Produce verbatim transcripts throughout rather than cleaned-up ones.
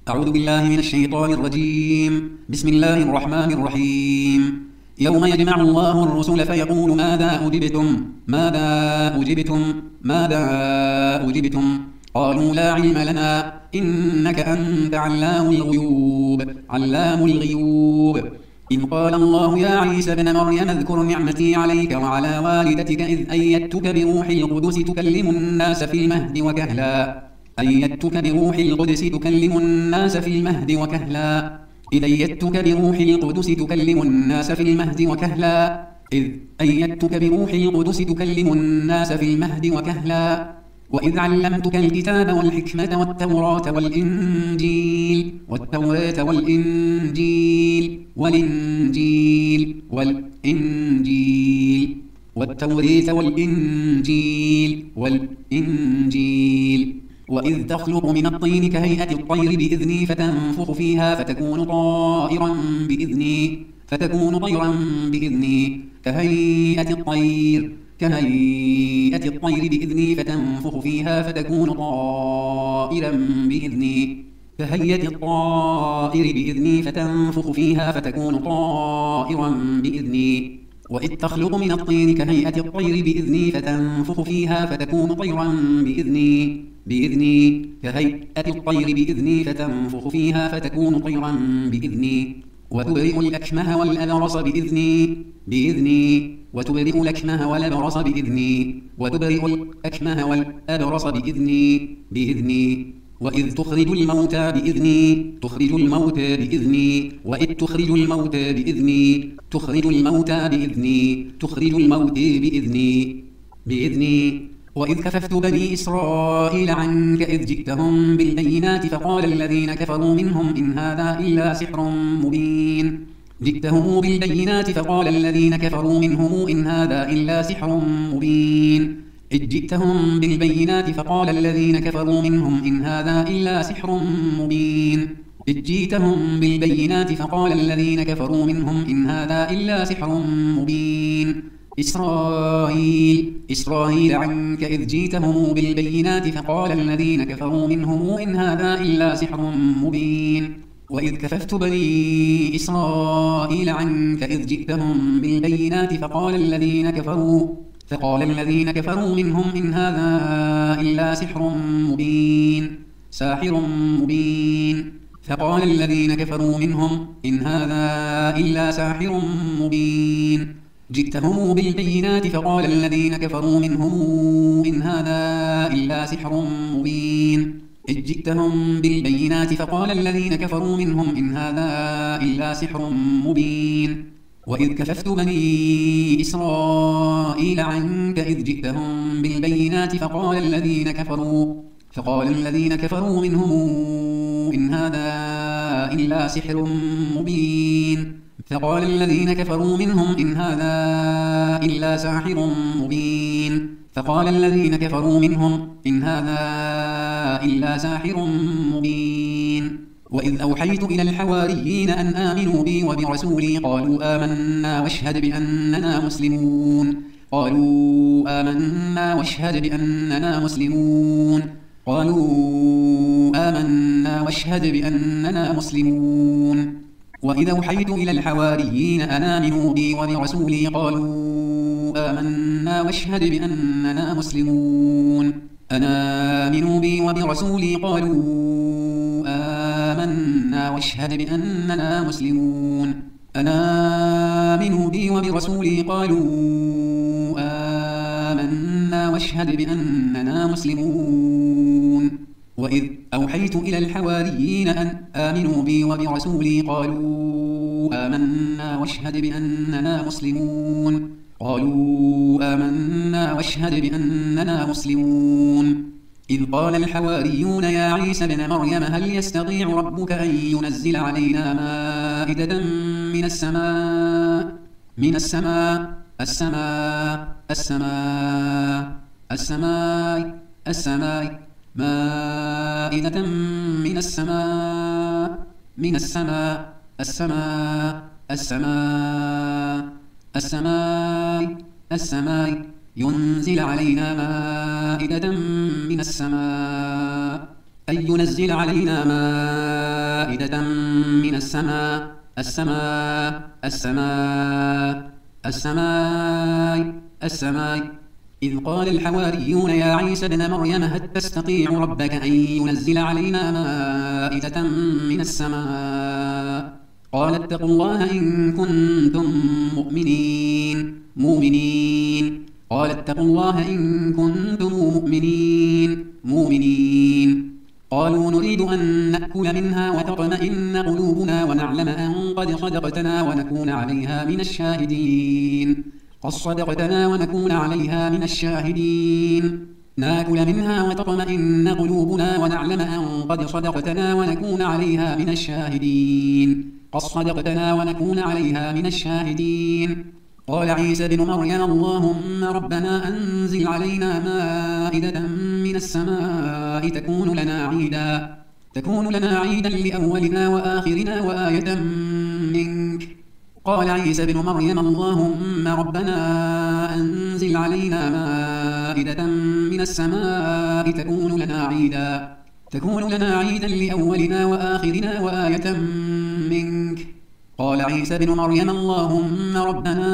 أعوذ بالله من الشيطان الرجيم. بسم الله الرحمن الرحيم. يوم يجمع الله الرسل فيقول ماذا أجبتم ماذا أجبتم ماذا أجبتم قالوا لا علم لنا إنك أنت علام الغيوب علام الغيوب إذ قال الله يا عيسى ابن مريم اذكر نعمتي عليك وعلى والدتك إذ أيدتك بروح القدس تكلم الناس في المهد وكهلا أيدتك بروح القدس تكلم الناس في المهد وكهلا إذ أيدتك بروح القدس تكلم الناس في المهد وكهلا إذ أيدتك بروح القدس تكلم الناس في المهد وكهلا وإذ علمتك الكتاب والحكمة والتوراة والإنجيل والتوراة والإنجيل والإنجيل والإنجيل والتوراة والإنجيل والإنجيل وإذ تخلق من الطين كهيئة الطير بإذني فتنفخ فيها فتكون طائرا بإذني فتكون طيرا بإذني كهيئة الطير كهيئة الطير بإذني فتنفخ فيها فتكون طائرا بإذني كهيئة الطائر بإذني فتنفخ فيها فتكون طائرا بإذني وإذ تخلق من الطين كهيئة الطير بإذني فتنفخ فيها فتكون طيرا بإذني بإذني كهيئة الطير بإذني فتنفخ فيها فتكون طيرا بإذني وتبرئ الأكمه والأبرص بإذني بإذني وتبرئ الأكمه والأبرص بإذني وتبرئ الأكمه والأبرص بإذني بإذني وإذ تخرج الموتى بإذني تخرج الموتى بإذني وإذ تخرج الموتى بإذني تخرج الموتى بإذني تخرج الموتى بإذني بإذني وإذ كففت بني إسرائيل عنك إذ جئتهم بالبينات فقال الذين كفروا منهم إن هذا إلا سحر مبين جئتهم بالبينات فقال الذين كفروا منهم إن هذا إلا سحر مبين إذ جئتهم بالبينات فقال الذين كفروا منهم إن هذا إلا سحر مبين إذ جئتهم بالبينات فقال الذين كفروا منهم إن هذا إلا سحر مبين إسرائيل إسرائيل عنك إذ جئتهم بالبينات فقال الذين كفروا منهم إن هذا إلا سحر مبين وإذ كففت بني إسرائيل عنك إذ جئتهم بالبينات فقال الذين كفروا فقال الذين كفروا منهم إن هذا إلا سحر مبين ساحر مبين فقال الذين كفروا منهم إن هذا إلا ساحر مبين جئتهم بالبينات فقال الذين كفروا منهم إن هذا إلا سحر مبين إذ جئتهم بالبينات فقال الذين كفروا منهم إن هذا إلا سحر مبين وإذ كففت بني إسرائيل عنك إذ جئتهم بالبينات فقال الذين كفروا فقال الذين كفروا منهم إن هذا إلا سحر مبين فقال الذين كفروا منهم إن هذا إلا ساحر مبين فقال الذين كفروا منهم إن هذا إلا ساحر مبين وإذ أوحيت إلى الحواريين أن آمنوا بي وبرسولي قالوا آمنا واشهد بأننا مسلمون قالوا آمنا واشهد بأننا مسلمون قالوا آمنا واشهد بأننا مسلمون وإذا أوحيت إلى الحواريين أن آمنوا بي وبرسولي قالوا آمنا واشهد بأننا مسلمون أن آمنوا بي وبرسولي قالوا آمنا واشهد بأننا مسلمون أن آمنوا بي وبرسولي قالوا آمنا واشهد بأننا مسلمون وإذ أوحيت إلى الحواريين أن آمنوا بي وبرسولي قالوا آمنا واشهد بأننا مسلمون قالوا آمنا واشهد بأننا مسلمون إذ قال الحواريون يا عيسى ابن مريم هل يستطيع ربك أن ينزل علينا مائدة من السماء من السماء السماء السماء السماء السماء مائدة من السماء من السماء السماء السماء السماء السماء ينزل علينا مائدة من السماء أن ينزل علينا مائدة مائدة من السماء السماء السماء السماء السماء إذ قال الحواريون يا عيسى ابن مريم هل تستطيع ربك أن ينزل علينا مائدة من السماء قال اتقوا الله إن كنتم مؤمنين مؤمنين قال اتقوا الله إن كنتم مؤمنين مؤمنين قالوا نريد أن نأكل منها وتطمئن قلوبنا ونعلم أن قد صدقتنا ونكون عليها من الشاهدين قد صدقتنا ونكون عليها من الشاهدين ناكل منها وتطمئن قلوبنا ونعلم أن قد صدقتنا ونكون عليها من الشاهدين قد صدقتنا ونكون عليها من الشاهدين قال عيسى بن مريم اللهم ربنا أنزل علينا مائدة من السماء تكون لنا عيدا تكون لنا عيدا لأولنا وآخرنا وآية منك قال عيسى بن مريم اللهم ربنا أنزل علينا مائدة من السماء تكون لنا عيدا تكون لنا عيدا لأولنا وآخرنا وآية منك قال عيسى بن مريم اللهم ربنا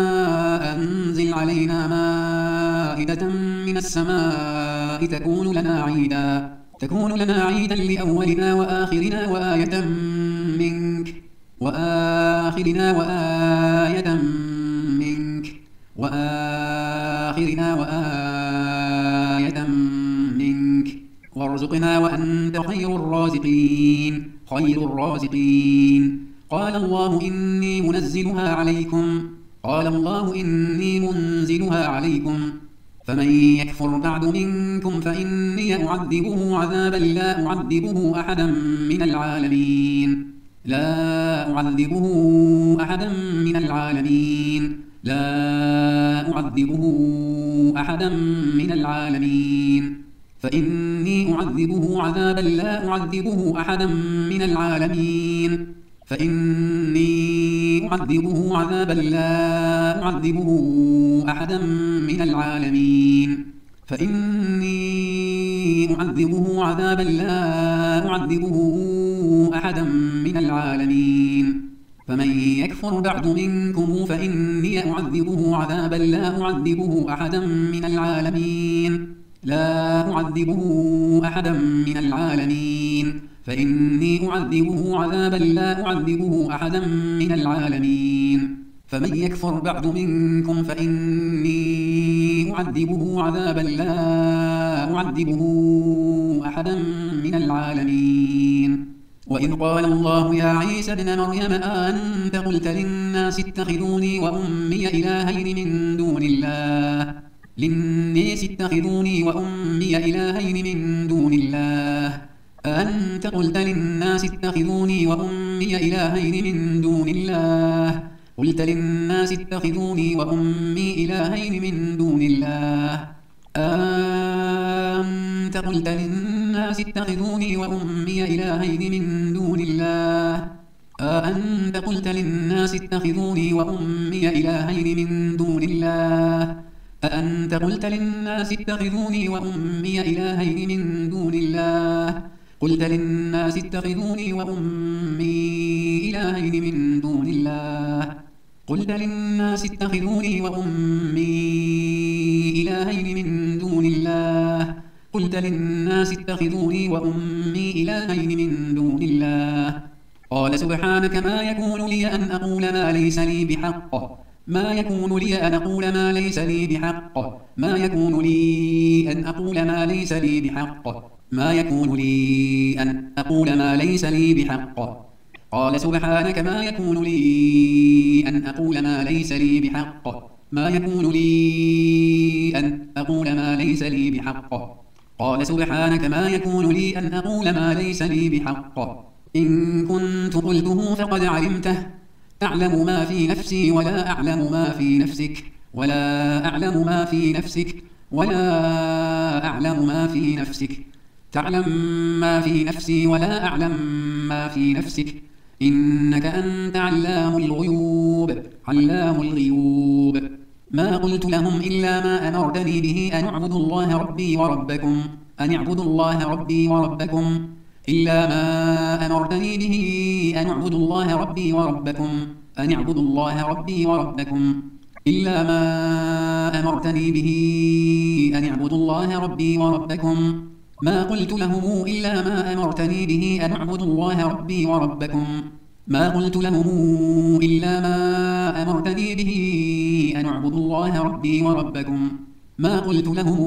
أنزل علينا مائدة من السماء تكون لنا عيدا تكون لنا عيدا لأولنا وآخرنا وآية منك وآخرنا وآية منك وآخرنا وآية منك وارزقنا وأنت خير الرازقين خير الرازقين قال الله إني منزلها عليكم قال الله إني منزلها عليكم فمن يكفر بعد منكم فإني أعذبه عذابا لا أعذبه أحدا من العالمين لا أعذبه أحدا من العالمين لا أعذبه أحدا من العالمين فإني أعذبه عذابا لا أعذبه أحدا من العالمين فإني أعذبه عذابا لا أعذبه أحدا من العالمين فإني أعذبه عذابا لا أعذبه أحدا من العالمين فمن يكفر بعد منكم فإني أعذبه عذابا لا أعذبه أحدا من العالمين لا أعذبه أحدا من العالمين فإني أعذبه عذابا لا أعذبه أحدا من العالمين فمن يكفر بعد منكم فإني أعذبه عذابا لا أعذبه أحدا من العالمين وإذ قال الله يا عيسى ابن مريم أأنت قلت للناس اتخذوني وأمي إلهين من دون الله للناس اتخذوني وأمي إلهين من دون الله أأنت قلت للناس اتخذوني وأمي إلهين من دون الله قلت للناس اتخذوني وأمي إلهين من دون الله أأنت قلت للناس اتخذوني وأمي إلهين من دون الله أأنت قلت للناس اتخذوني وأمي إلهين من دون الله أأنت قلت للناس اتخذوني وأمي إلهين من دون الله قلت للناس اتخذوني وأمي إلهين من دون الله قلت للناس اتخذوني وأمي إلهين من دون الله قلت للناس اتخذوني وأمي إلهين من دون الله قال سبحانك ما يكون لي أن أقول ما ليس لي بحق ما يكون لي أن أقول ما ليس لي بحق ما يكون لي أن أقول ما ليس لي بحق ما يكون لي أن أقول ما ليس لي بحق قال سبحانك ما يكون لي أن أقول ما ليس لي بحق ما يكون لي أن أقول ما ليس لي بحق قال سبحانك ما يكون لي أن أقول ما ليس لي بحق إن كنت قلته فقد علمته تعلم ما في نفسي ولا أعلم ما في نفسك ولا أعلم ما في نفسك ولا أعلم ما في نفسك تعلم ما في نفسي ولا أعلم ما في نفسك إنك أنت علام الغيوب علام الغيوب ما قلت لهم إلا ما أمرتني به أن اعبدوا الله ربي وربكم أن اعبدوا الله ربي وربكم إلا ما أمرتني به أن اعبدوا الله ربي وربكم أن اعبدوا الله ربي وربكم إلا ما أمرتني به أن اعبدوا الله ربي وربكم ما قلت لهم إلا ما أمرتني به أن اعبدوا الله ربي وربكم ما قلت لهم إلا ما أمرتني به أن اعبدوا الله ربي وربكم ما قلت لهم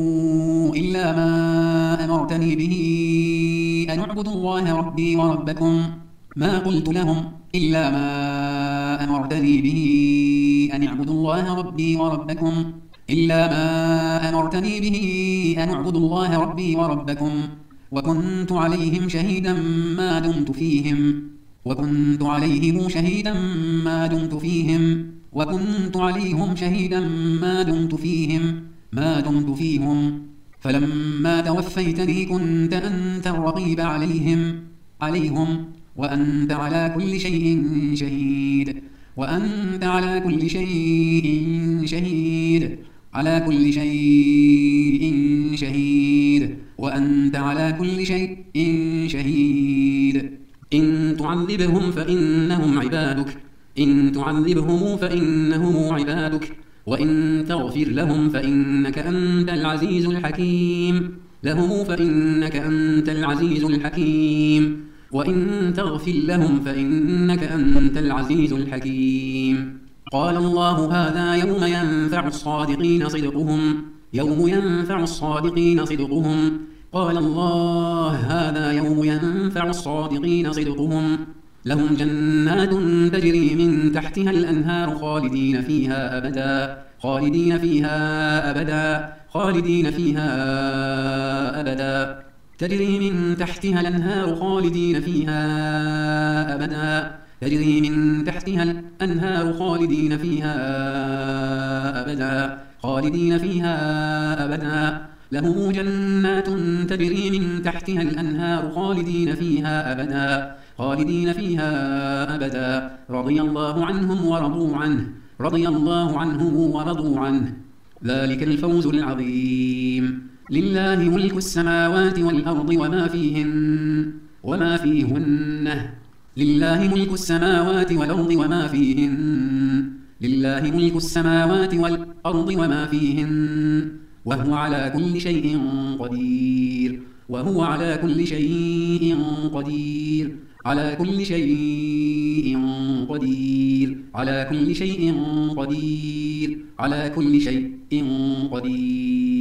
إلا ما أمرتني به أن اعبدوا الله ربي وربكم ما قلت لهم إلا ما أمرتني به أن اعبدوا الله ربي وربكم إلا ما أمرتني به أن اعبدوا الله ربي وربكم وكنت عليهم شهيدا ما دمت فيهم وكنت عليهم شهيدا ما دمت فيهم وكنت عليهم شهيدا ما دمت فيهم ما دمت فيهم فلما توفيتني كنت أنت الرقيب عليهم عليهم وأنت على كل شيء شهيد وأنت على كل شيء شهيد على كل شيء شهيد وأنت على كل شيء شهيد إن تعذبهم فإنهم عبادك إن تعذبهم فإنهم عبادك وإن تغفر لهم فإنك أنت العزيز الحكيم لهم فإنك أنت العزيز الحكيم وإن تغفر لهم فإنك أنت العزيز الحكيم قال الله هذا يوم ينفع الصادقين صدقهم يوم ينفع الصادقين صدقهم قال الله هذا يوم ينفع الصادقين صدقهم لهم جنات تجري من تحتها الأنهار خالدين فيها أبدا خالدين فيها أبدا خالدين فيها أبدا تجري من تحتها الأنهار خالدين فيها أبدا تجري من تحتها الأنهار خالدين فيها أبدا خالدين فيها أبدا لهم جنات تجري من تحتها الأنهار خالدين فيها أبدا خالدين فيها أبدا رضي الله عنهم ورضوا عنه رضي الله عنهم ورضوا عنه ذلك الفوز العظيم لله ملك السماوات والأرض وما فيهن وما فيهن لله ملك السماوات والأرض وما فيهن لله ملك السماوات والأرض وما فيهن وهو على كل شيء قدير وهو على كل شيء قدير على كل شيء قدير على كل شيء قدير على كل شيء قدير